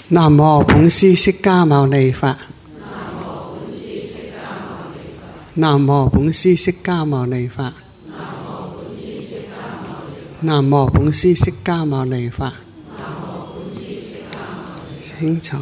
南無本師釋迦牟尼佛。南無本師釋迦牟尼佛。南無本師釋迦牟尼佛。請坐。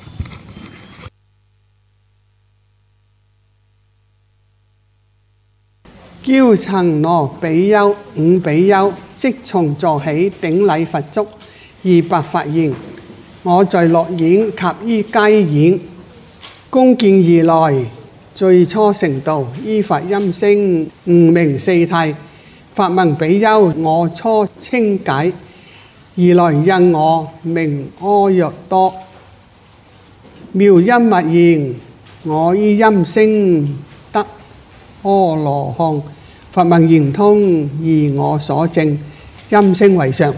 憍陳那比丘五比丘即從座起，頂禮佛足，而白佛言：我在樂演及於階演，恭敬而來，最初成道，依佛音聲，悟明四諦。發問比丘：我初稱解，而來印我名阿若多。妙音密言，我依音聲得阿羅漢。佛問圓通，而我所證，音聲為上。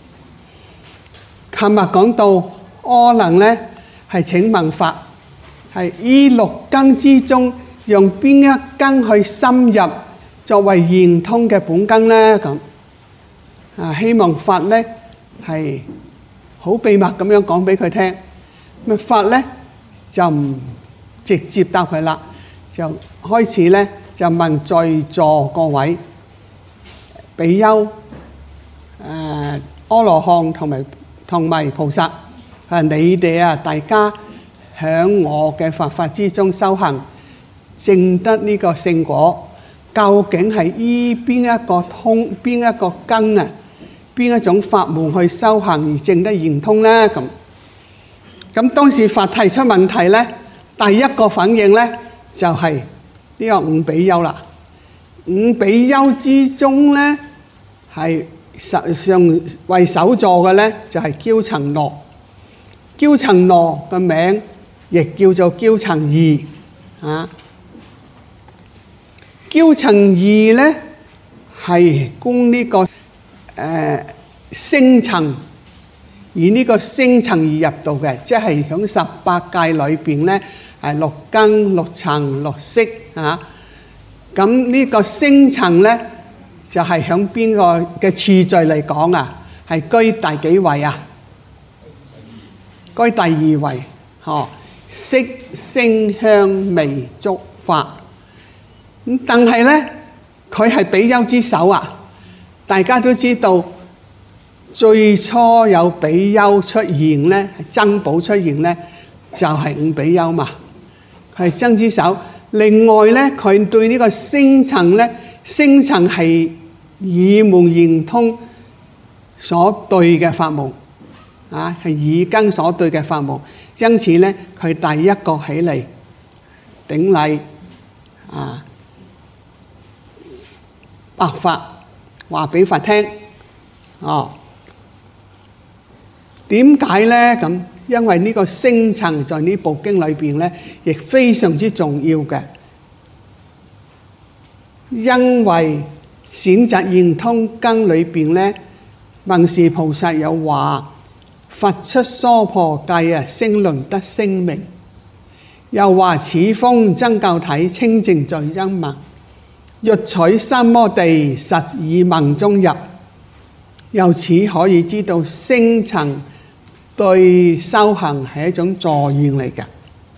琴日講到阿能呢，係請問法，係依六根之中，用邊一根去深入作為圓通嘅本根呢？咁希望法呢係好秘密咁樣講俾佢聽。咁法呢就唔直接答佢啦，就開始呢就問在座各位比丘、阿羅漢同埋菩薩，你哋大家喺我嘅佛法之中修行，證得呢個聖果，究竟係依邊一個根啊？邊一種法門去修行而證得圓通呢？咁當時佛提出問題呢，第一個反應呢就係呢個五比丘啦。五比丘之中呢，係實上為首座嘅呢，就係憍陳那。憍陳那嘅名亦叫做憍陳異啊。憍陳異呢係供呢個聲塵，以呢個聲塵而入道嘅，即係響18界裏邊呢，係六根、六塵、六識啊。咁呢個聲塵呢，就係響邊個嘅次序嚟講啊？係居第幾位啊？居第2位。色聲香味觸法。咁但係呢，佢係比丘之首啊！大家都知道，最初有比丘出現呢，僧寶出現呢，就係五比丘嘛，係僧之首。另外呢，佢對呢個聲塵呢，聲塵係耳聞圓通所對嘅法門啊，係耳根所對嘅法門，因此呢，佢第一個起嚟頂禮啊，白法話俾佛聽。點解呢？咁因為呢個聲塵在呢部經裏邊呢，亦非常之重要嘅。因為顯集圓通經裏邊呢，文殊菩薩有話：佛出娑婆界聲聞得聲明。又話此風僧教體清淨在音聞，欲取三摩地實以聞中入。由此可以知道聲塵對修行係一種助緣嚟嘅，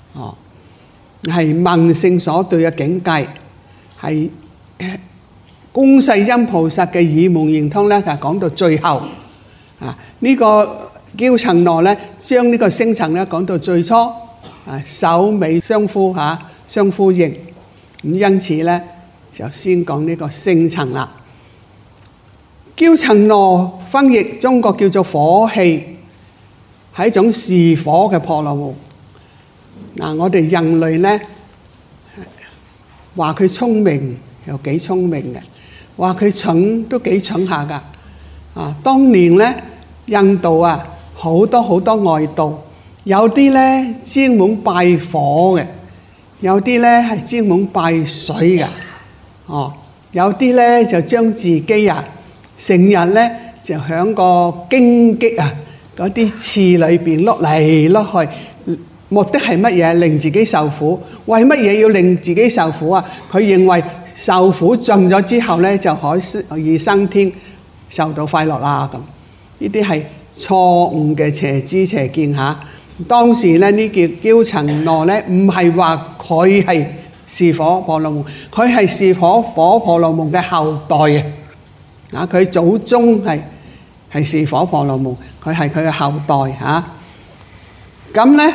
係聞性所對嘅境界，係觀世音菩薩嘅耳聞圓通咧，就講到最後啊，呢個憍陳那咧，將呢個聲塵咧講到最初啊，首尾相呼嚇，相呼應。咁因此咧，就先講呢個聲塵啦。憍陳那翻譯中國叫做火氣，係一種是火嘅婆羅門。我哋人類呢，話佢聰明又幾聰明嘅，話佢蠢都幾蠢下噶。當年呢，印度好多外道，有啲呢專門拜火嘅，有啲呢係專門拜水嘅。有啲呢就將自己成日呢就喺個荊棘嗰啲刺裏邊碌嚟碌去，目的係乜嘢？令自己受苦。為乜嘢要令自己受苦啊？佢認為受苦盡咗之後呢，就可以升天，受到快樂啦。咁呢啲係錯誤嘅邪知邪見嚇。 當時咧呢叫憍陳那咧，唔係話佢係士火婆羅門，佢係士火婆羅門嘅後代啊！佢祖宗係士火婆羅門，佢係佢嘅後代嚇。咁咧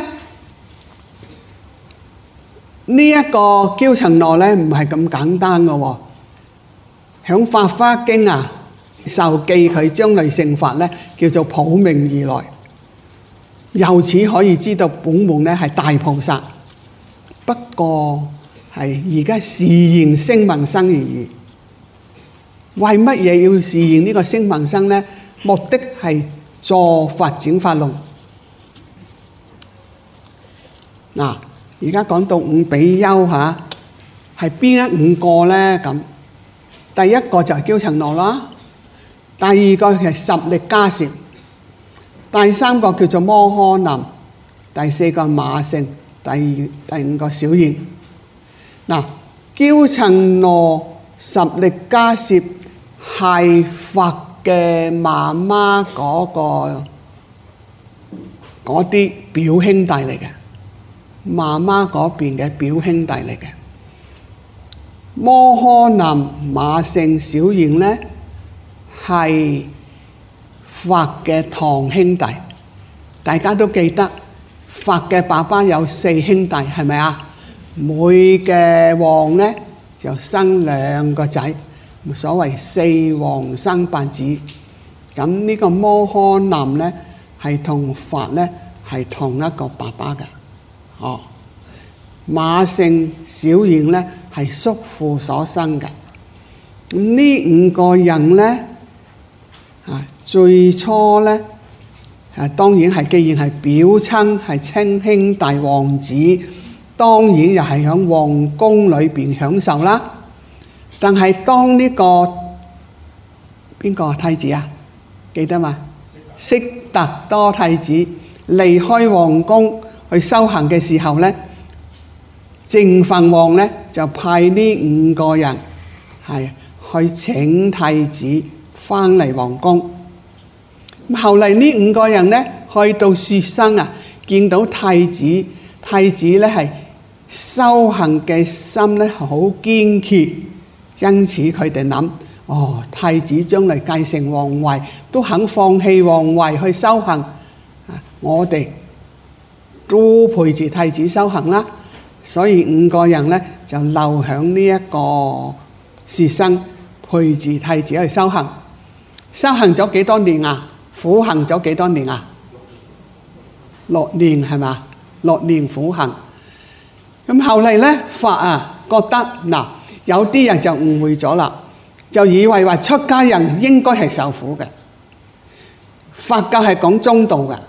呢一個憍陳那咧唔係咁簡單嘅喎。響《法華經》啊，受記佢將來成佛咧，叫做普明如來。由此可以知道本門咧係大菩薩，不過係而家示現聲聞生而已。為乜嘢要示現呢個聲聞生咧？目的係助發展法輪。嗱，而家講到五比丘嚇，係邊一五個咧？咁第一個就係憍陳那啦，第二個係十力迦葉，第三個叫做摩訶男，第四個馬勝，第五個小賢。嗱，憍陳那、十力迦葉係佛嘅媽媽嗰啲表兄弟嚟嘅，媽媽嗰邊嘅表兄弟嚟嘅。摩訶男、馬勝、小賢咧係佛嘅堂兄弟。大家都記得佛嘅爸爸有四兄弟，係咪啊？每嘅王咧就生兩個仔，所謂四王生八子。咁呢個摩訶男咧係同佛咧係同一個爸爸嘅。哦，馬勝、小賢咧係叔父所生嘅。咁呢五個人咧最初咧當然係既然係表親，係親兄弟王子，當然又係喺皇宮裏邊享受啦。但係當呢個邊個太子啊？記得嘛？悉達多太子離開皇宮去修行嘅時候咧，淨飯王咧就派呢五個人係去請太子翻嚟皇宮。咁後嚟呢五個人咧去到雪生啊，見到太子，太子咧係修行嘅心咧好堅決，因此佢哋諗，太子將來繼承皇位，都肯放棄皇位去修行，我哋都陪住太子修行啦。所以五個人咧就留響呢一個雪生，陪住太子去修行。修行咗幾多年啊？苦行咗幾多年啊？6年係嘛？6年苦行。咁後嚟咧，佛覺得有啲人就誤會咗啦，就以為話出家人應該係受苦嘅。佛教係講中道嘅，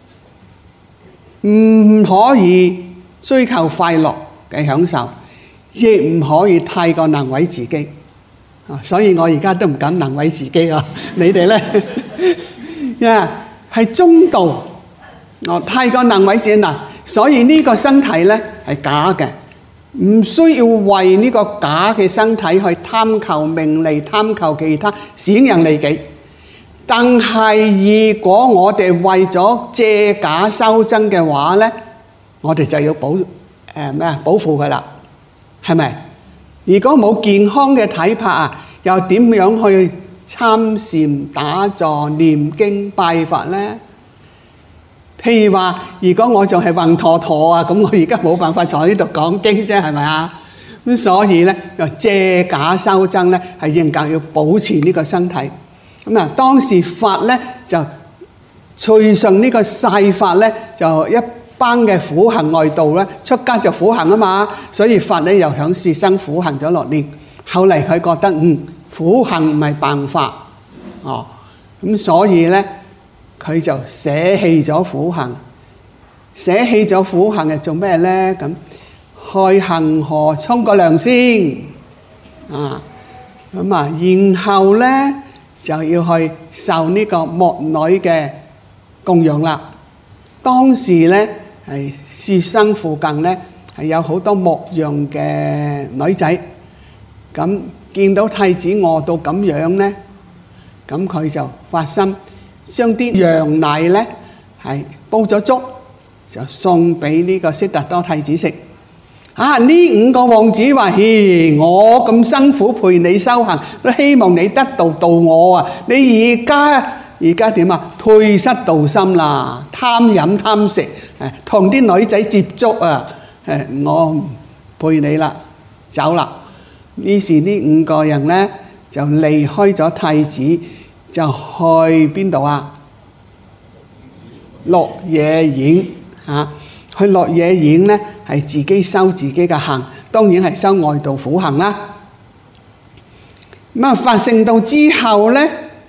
唔可以追求快樂嘅享受，亦唔可以太過能為自己。所以我而家都唔敢能為自己啊！你哋咧？係中道，太過能為自己所以呢個身體咧係假嘅，唔需要為呢個假嘅身體去貪求名利、貪求其他閃人利己。但係如果我哋為咗借假修真嘅話咧，我哋就要保護佢啦，係咪？如果冇健康嘅體魄又點樣去參禪打坐念經拜佛咧？譬如話，如果我仲係暈陀陀咁我而家冇辦法坐喺呢度講經啫，係咪啊？咁所以咧就借假修真咧，係應該要保持呢個身體。咁當時佛咧就隨順呢個世法咧，就一班嘅苦行外道咧，出家就苦行啊嘛，所以佛咧又響雪生苦行咗6年。後嚟佢覺得苦行唔係辦法，咁所以咧佢就捨棄咗苦行。捨棄咗苦行係做咩咧？咁去恒河沖個涼先，然後咧就要去受呢個牧女嘅供養啦。當時咧係雪生附近咧係有好多牧羊嘅女仔，咁見到太子餓到咁樣咧，咁佢就發心將啲羊奶咧係煲咗粥， 就送俾呢個悉達多太子食。啊！呢5個王子話：嘿，我咁辛苦陪你修行，都希望你得道度我啊！你而家點啊？退失道心啦，貪飲貪食，同啲女仔接觸啊！我唔陪你啦，走啦。於是呢5個人呢，就離開咗太子，就去邊度啊？鹿野苑啊！去鹿野苑呢，係自己修自己嘅行，當然係修外道苦行啦。咁啊，發聖道之後呢，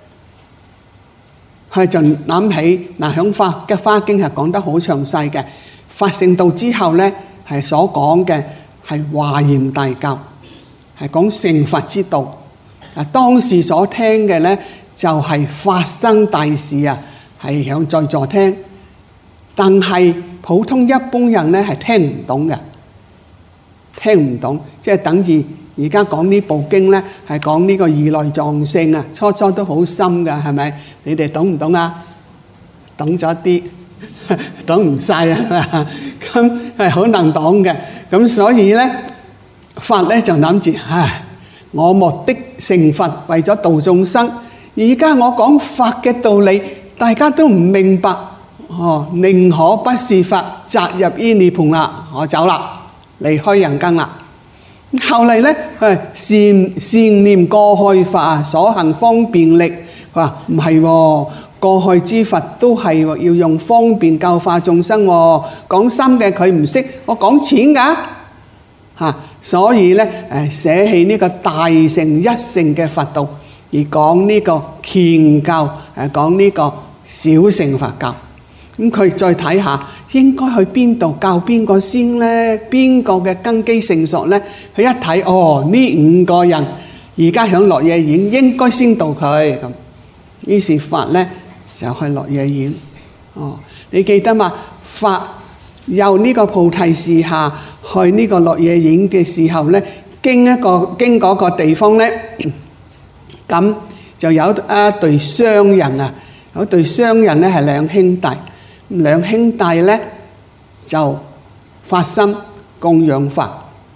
佢就諗起嗱，響花經係講得好詳細嘅。發聖道之後呢，係所講嘅係華嚴大教，係講成佛之道。當時所聽嘅呢，就係發生大事啊，係響在座聽，但係普通一般人呢係聽唔懂嘅，聽唔懂，即係等於而家講呢部經呢，係講呢個如來藏性啊，初初都好深㗎，係咪？你哋懂唔懂啊？懂咗啲，懂唔晒啊？咁係好難懂嘅，咁所以呢，佛呢就諗住，唉，我目的成佛為咗度眾生，而家我講法嘅道理，大家都唔明白。寧可不是法，擇入於涅槃啦，我走啦，離開人間啦。後嚟呢，善念過去法所行方便力，佢話唔係喎，過去之佛都係要用方便教化眾生喎，講深嘅佢唔識，我講淺㗎，所以呢，捨棄呢個大乘一乘嘅佛道，而講呢個祆教，講呢個小乘佛教。咁佢再睇下應該去邊度教邊個先呢？邊個嘅根基成熟呢？佢一睇，呢5個人而家響鹿野苑，應該先度佢咁。於是法呢就去鹿野苑。你記得嘛？法由呢個菩提樹下去呢個鹿野苑嘅時候呢，經嗰個地方呢，咁就有一對商人啊，有對商人呢係兩兄弟。兩兄弟呢就發心供養佛，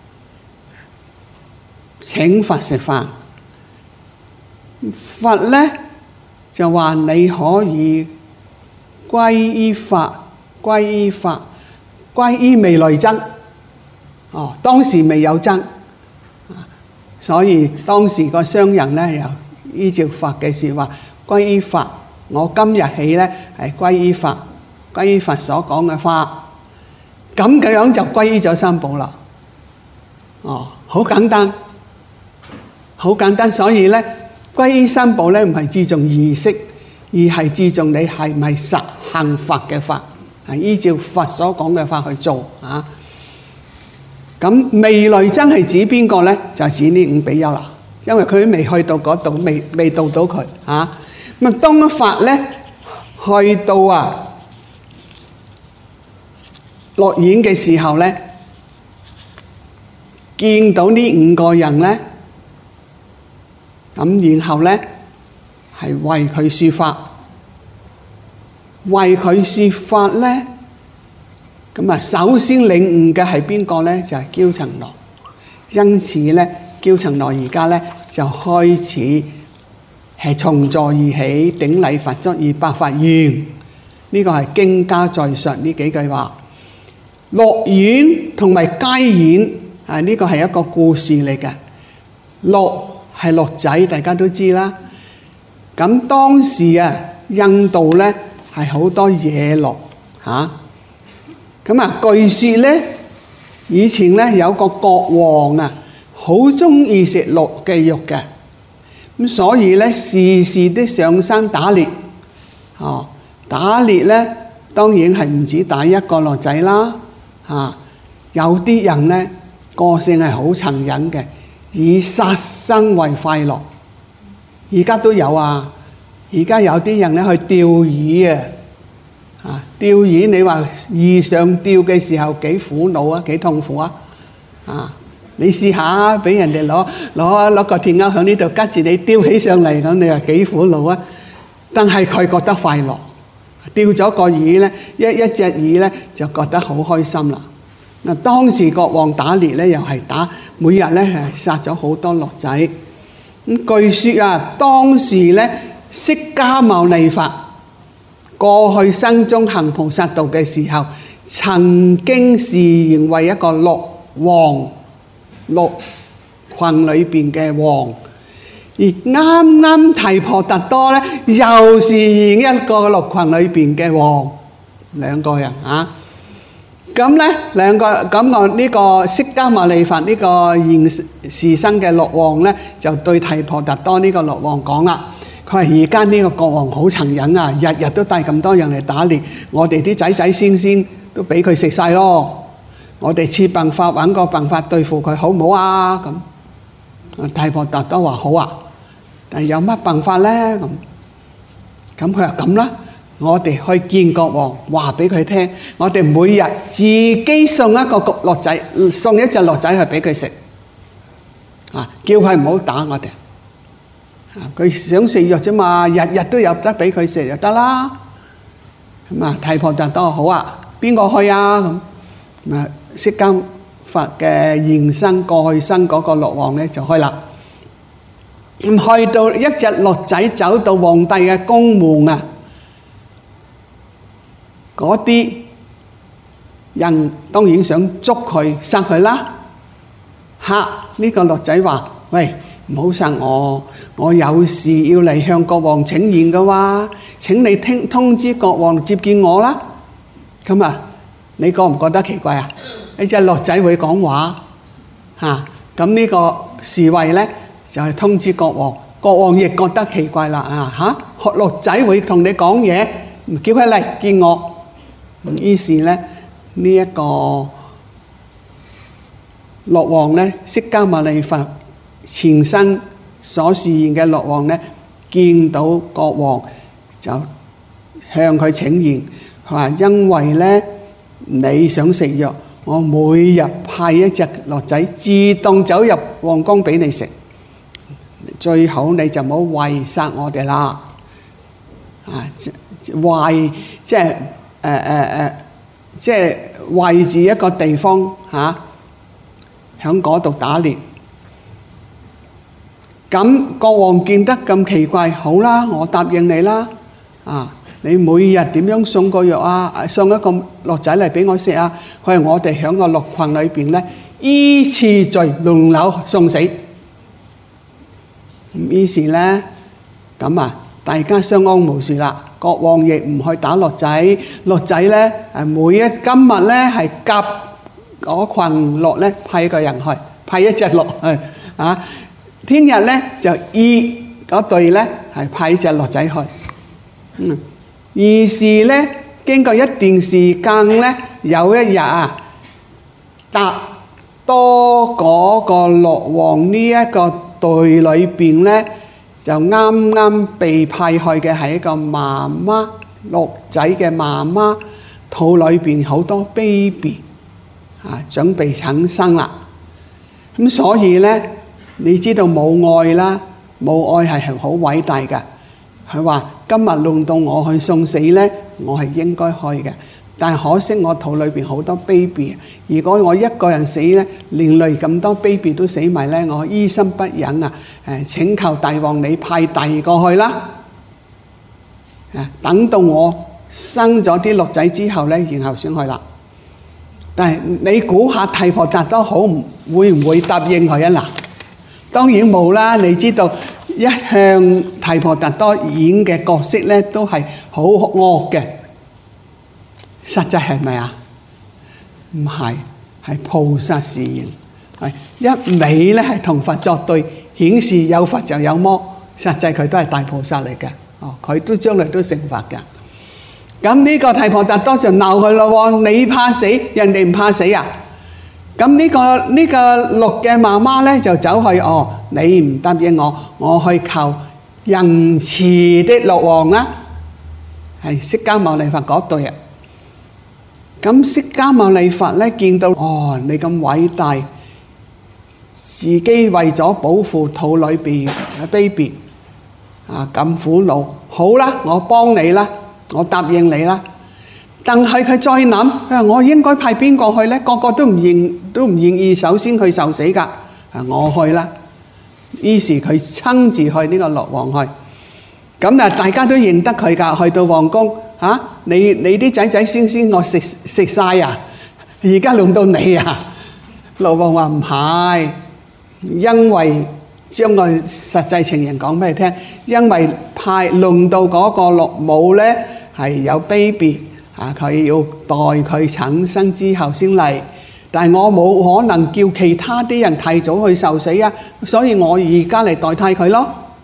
請佛食飯。佛呢就話你可以歸依法，歸依未來僧。當時未有僧，所以當時個商人呢又依照佛嘅說話歸依法。我今日起呢係歸依法。歸依佛所講嘅法，咁嘅樣就歸依咗三寶啦。好簡單，好簡單。所以呢，歸依三寶呢唔係注重儀式，而係注重你係咪實行法嘅法，係依照佛所講嘅法去做啊。咁未來真係指邊個呢？就係指呢5比丘啦，因為佢未去到嗰度，未到到佢啊。咁當法呢去到鹿苑嘅時候呢，見到呢5個人呢，咁然後呢係為佢說法，為佢說法呢，咁首先領悟嘅係邊個呢？就係憍陳那。因此呢，憍陳那而家呢就開始係從座而起，頂禮佛足以白發願。呢個係經家在述呢幾句話。鹿苑同埋階苑呢個係一個故事嚟嘅。鹿係鹿仔，大家都知啦。咁當時印度呢係好多野鹿嚇。咁據說呢，以前呢有個國王好中意食鹿嘅肉嘅。咁所以呢，時時都上山打獵。打獵呢當然係唔止打一個鹿仔啦。有啲人呢個性係好殘忍嘅，以殺生為快樂。而家都有啊，而家有啲人呢去釣魚釣魚你話遇上釣嘅時候幾苦惱啊，幾痛苦啊！你試下俾人哋攞個鐵鈎喺呢度吉住你，釣起上嚟咁，你話幾苦惱啊？但係佢覺得快樂， 釣咗個魚咧，一隻魚咧就覺得好開心啦。嗱，當時國王打獵咧，又係打每日咧係殺咗好多駱仔。咁據說啊，當時咧釋迦牟尼佛過去生中行菩薩道嘅時候，曾經示現為一個鹿王，鹿群裏邊嘅王。而啱啱提婆達多咧，又示現一個鹿群裏邊嘅王，兩個人啊。咁咧兩個咁我呢個釋迦牟尼佛呢個現時生嘅鹿王咧，就對提婆達多呢個鹿王講啦。佢話而家呢個國王好殘忍啊，日日都帶咁多人嚟打獵，我哋啲仔仔先先都俾佢食晒咯。我哋設辦法揾個辦法對付佢好唔好啊？咁提婆達多話好啊，但係有乜辦法咧？咁佢話咁啦。我哋去見國王，話俾佢聽，我哋每日自己送一個駱仔，送一隻駱仔去俾佢食，啊，叫佢唔好打我哋。佢想食肉啫嘛，日日都有得俾佢食就得啦。咁啊，提婆達多好啊，邊個去啊？咁啊，釋迦佛嘅現生過去生嗰個鹿王咧就去啦。咁去到一隻駱仔走到皇帝嘅宮門啊！嗰啲人當然想捉佢殺佢啦。嚇！呢個駱仔話：喂，唔好殺我，我有事要嚟向國王請願嘅喎。請你通知國王接見我啦。咁啊，你覺唔覺得奇怪啊？呢隻駱仔會講話嚇。咁呢個侍衛咧就係通知國王，國王亦覺得奇怪啦。啊嚇，駱仔會同你講嘢，叫佢嚟見我。於是咧，呢一個鹿王咧，釋迦牟尼佛前生所示現嘅鹿王咧，見到國王就向佢請願，佢話：因為咧你想食藥，我每日派一隻駱仔自動走入皇宮俾你食，最好你就唔好圍殺我哋啦。啊，圍即係。即係圍住一個地方嚇，喺嗰度打獵。咁國王見得咁奇怪，好啦，我答應你啦。啊，你每日點樣送個藥啊？送一個駱仔嚟俾我食啊？佢話我哋喺個鹿群裏邊咧，依次序輪流送死。咁於是咧，咁啊，大家相安無事啦。國王亦唔去打駱仔，駱仔咧今日咧係夾嗰群駱咧派一個人去，派一隻駱去啊。聽日咧就嗰隊咧係派一隻駱仔去。於是咧經過一段時間咧，有一日啊，達多嗰個鹿王呢一個隊裏邊咧。就啱啱被派去嘅係一個媽媽，鹿仔嘅媽媽肚裏邊好多 baby 啊，準備產生啦。咁所以咧，你知道母愛啦，母愛係好偉大嘅。佢話：今日輪到我去送死咧，我係應該去嘅。但係可惜我肚裏邊好多 baby， 如果我一個人死咧，連累咁多 baby 都死埋咧，我於心不忍啊！請求大王你派第二個去啦。等到我生咗啲駱仔之後咧，然後先去啦。但係你估下提婆達多會唔會答應佢啊？嗱，當然冇啦。你知道一向提婆達多演嘅角色咧，都係好惡嘅。實際係咪啊？唔係，係菩薩示現，係一味咧係同佛作對，顯示有佛就有魔。實際佢都係大菩薩嚟嘅，佢都將來都成佛嘅。咁呢個提婆達多就鬧佢咯喎，你怕死，人哋唔怕死啊？咁呢個鹿嘅媽媽咧就走去，你唔答應我，我去求仁慈的鹿王啦，係釋迦牟尼佛嗰對啊。咁釋迦牟尼佛咧見到你咁偉大，自己為咗保護肚裏邊嘅 baby 啊咁苦惱，好啦，我幫你啦， 我答應你啦。但係佢再諗，佢話我應該派邊個去呢？個個都唔願意首先去受死㗎。我去啦。於是佢親自去呢個樂王去。咁啊，大家都認得佢㗎。去到皇宮嚇，你啲仔仔先我食晒啊！而家輪到你啊！樂王話唔係，因為將個實際情形講俾你聽，因為輪到嗰個樂母呢係有 baby。佢要待佢產生之後先嚟，但係我冇可能叫其他啲人提早去受死啊，所以我而家嚟代替佢咯。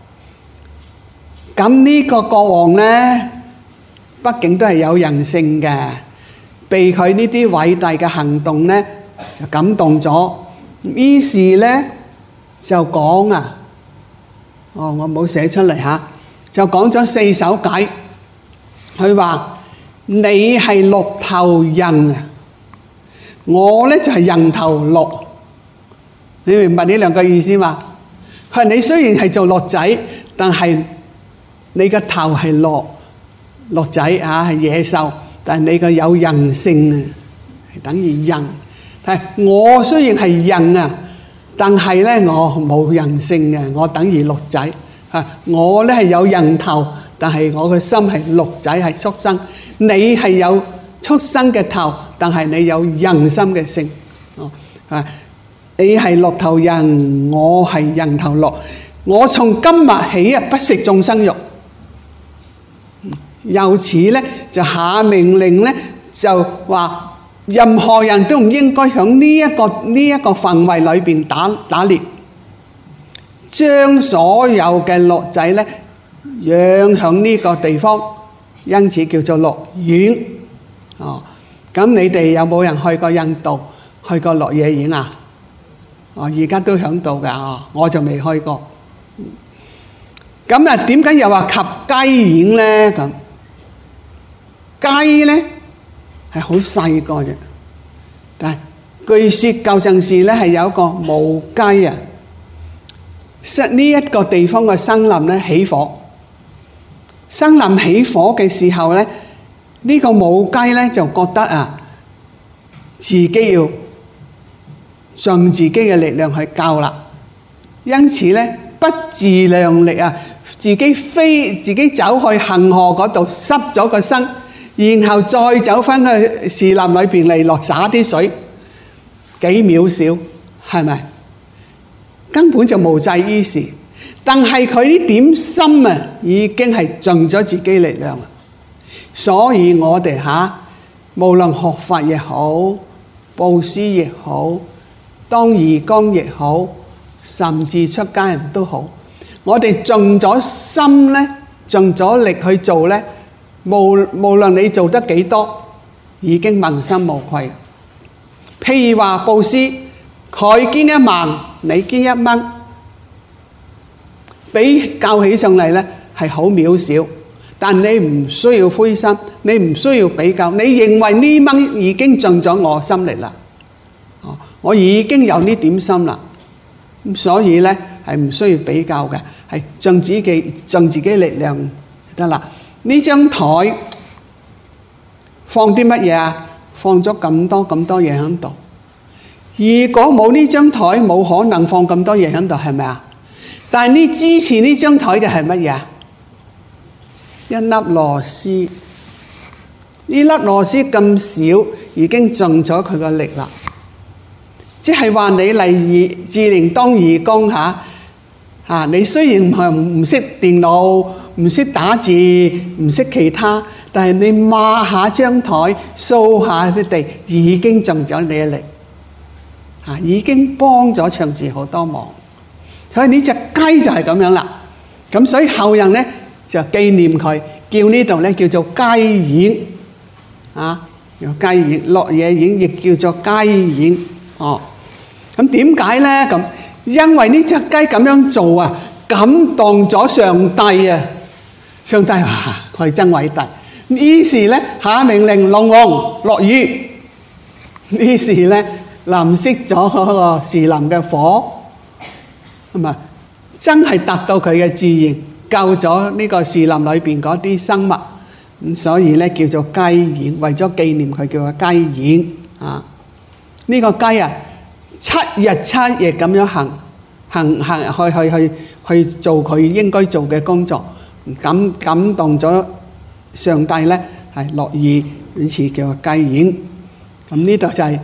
咁呢個國王呢，畢竟都係有人性嘅，被佢呢啲偉大嘅行動呢就感動咗，於是呢就講啊，我冇寫出嚟嚇，就講咗4首偈，佢話。你係鹿頭人啊，我呢就係人頭鹿，你明白呢兩個意思嘛？佢話你雖然係做鹿仔，但係你個頭係鹿仔啊，係野獸，但係你個有人性啊，係等於人。係我雖然係人啊，但係呢我冇人性嘅，我等於鹿仔啊。我呢係有人頭，但係我嘅心係鹿仔，係畜生。你係有畜生嘅頭，但係你有人心嘅性。你係鹿頭人，我係人頭鹿。我從今日起啊，不食眾生肉。由此呢就下命令呢，就話任何人都唔應該喺呢一個範圍裏邊打獵，將所有嘅鹿仔呢養喺呢個地方。因此叫做鹿苑。咁你哋有冇人去過印度，去過鹿野苑啊？而家都響度㗎，我就未去過。咁啊，點解又話及雞苑呢？咁雞呢係好細個啫，但係據說舊陣時呢係有一個母雞啊，呢一個地方嘅森林呢起火。森林起火嘅時候呢，呢個母雞呢就覺得啊，自己要盡自己嘅力量去救啦，因此呢不自量力啊，自己走去恒河嗰度濕咗個身，然後再走翻去樹林裏邊嚟落灑啲水，幾渺小，係咪？根本就無濟於事。但係佢呢點心啊，已經係盡咗自己力量啦。所以我哋無論學法也好，布施也好，當義工也好，甚至出家人都好，我哋盡咗心呢，盡咗力去做呢，無論你做得幾多，已經問心無愧。譬如話布施，佢捐1萬，你捐1蚊。比較起上嚟呢係好渺小，但你唔需要灰心，你唔需要比較，你認為呢蚊已經盡咗我心力啦，我已經有呢點心啦，咁所以呢係唔需要比較嘅，係盡自己力量就得啦。呢張台放啲乜嘢啊？放咗咁多嘢喺度。如果冇呢張台，冇可能放咁多嘢喺度，係咪啊？但係呢支持呢張台嘅係乜嘢？一粒螺絲，呢粒螺絲咁少，已經盡咗佢個力啦。即係話你嚟自靈當義工你雖然唔識電腦，唔識打字，唔識其他，但係你抹下張台，掃下啲地，已經盡咗你嘅力，已經幫咗長治好多忙。所以呢隻雞就係咁樣啦，咁所以後人呢就紀念佢，叫呢度呢叫做雞苑，叫雞苑，鹿野苑亦叫做雞苑。咁點解呢？咁因為呢隻雞咁樣做啊，感動咗上帝啊！上帝話佢真偉大，於是呢下命令龍王落雨，於是呢淋熄咗嗰個樹林嘅火。咁啊，真係達到佢嘅志願，救咗呢個樹林裏邊嗰啲生物， 所以咧叫做雞宴，為咗紀念佢叫做雞宴啊。呢個雞啊，7日7夜咁樣行去做佢應該做嘅工作，感動咗上帝咧，係樂意呢次叫做雞宴。咁呢度就係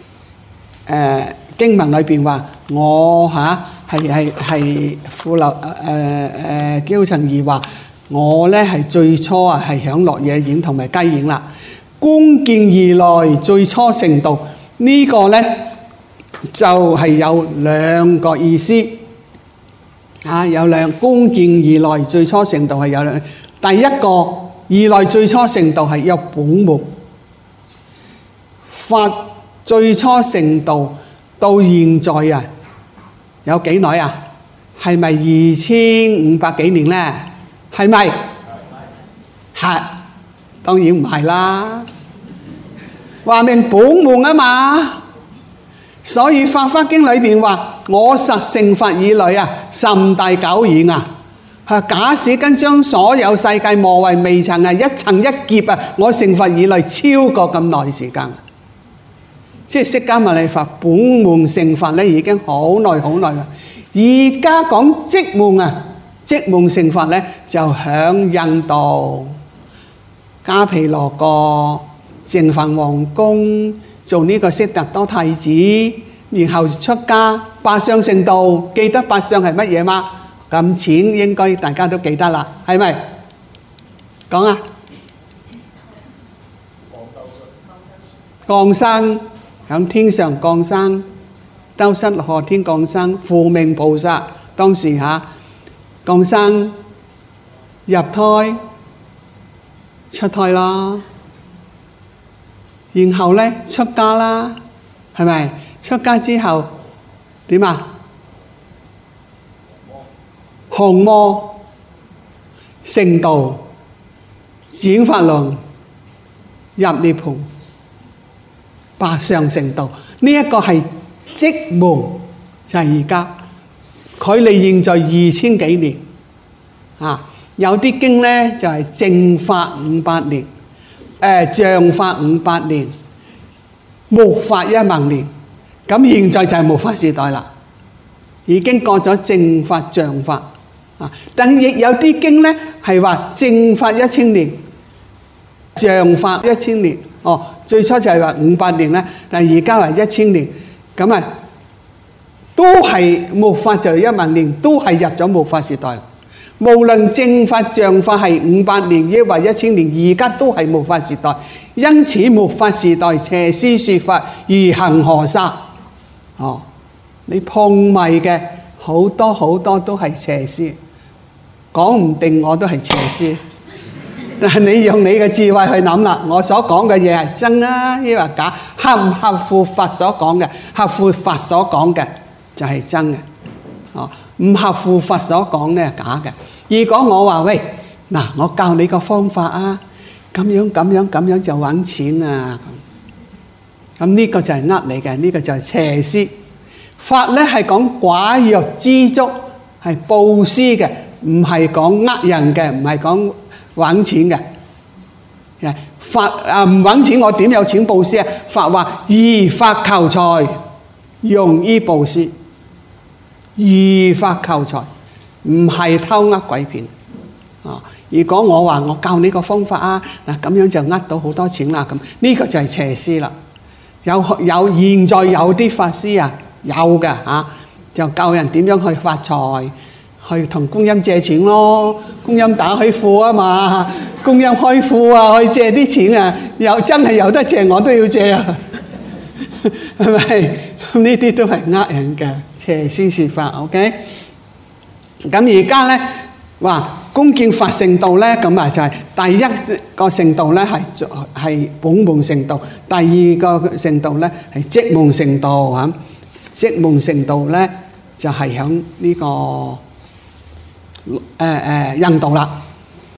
經文裏邊話我係富流憍陳儀話我咧係最初啊係享樂野宴同埋雞宴啦。恭敬而來最初成道呢個咧就係有兩個意思啊，有兩恭敬而來最初成道係有兩，第一個而來最初成道係有本末，法最初成道到現在啊有幾耐啊？係咪2500幾年咧？係咪？係，當然唔係啦。話明本末啊嘛，所以《法華經》裏邊話：我實成佛以來啊，甚大久遠啊！假使跟將所有世界磨為微塵啊，一層一劫啊，我成佛以來超過咁耐時間。即係釋迦牟尼佛本門成佛咧，已經好耐好耐啦。而家講即門啊，即門成佛咧，就響印度迦毗羅國淨飯王宮做呢個悉達多太子，然後出家八相成道。記得八相係乜嘢嗎？咁淺應該大家都記得啦，係咪？講啊！降生響天上降生，兜率河天降生，父命菩薩當時降生入胎出胎啦，然後咧出家啦，係咪？出家之後點啊？降魔成道轉法輪入涅槃八相成道。呢一個係即門，就係而家距離現在2000幾年啊。有啲經咧就係正法500年，像法500年，末法1萬年。咁現在就係末法時代啦，已經過咗正法像法啊。但係亦有啲經咧係話正法1000年，像法1000年。哦，最初就係話500年咧，但係而家話1000年，咁啊都係末法就係1萬年，都係入咗末法時代。無論正法像法係500年，抑或1000年，而家都係末法時代。因此末法時代邪師說法如恆河沙。哦，你碰迷嘅好多好多都係邪師，講唔定我都係邪師。但係你用你嘅智慧去諗啦，我所講嘅嘢係真啊，抑或假？合唔合乎法所講嘅？合乎法所講嘅就係真嘅。哦，唔合乎法所講咧係假嘅。如果我話喂，嗱，我教你個方法啊，咁樣就揾錢啊，咁呢個就係呃你嘅，呢個就係邪師。法咧係講寡弱知足，係布施嘅，唔係講呃人嘅，唔係講揾錢嘅。法唔揾錢，我點有錢布施啊？法話以法求財，用於布施。以法求財，唔係偷呃鬼騙。如果我話我教你個方法啊，嗱咁樣就呃到好多錢啦，咁呢個就係邪師啦。有現在有啲法師啊，有嘅就教人點樣去發財，去同觀音借錢咯。觀音打開庫啊嘛，觀音開庫啊，去借啲錢啊，真係有得借，我都要借啊，係咪？呢啲都係呃人嘅邪師說法。OK， 咁而家咧話恭敬法成道咧，咁啊就係第一個成道咧係本門成道，第二個成道咧係即門成道嚇。即門成道咧就係響呢個印度啦。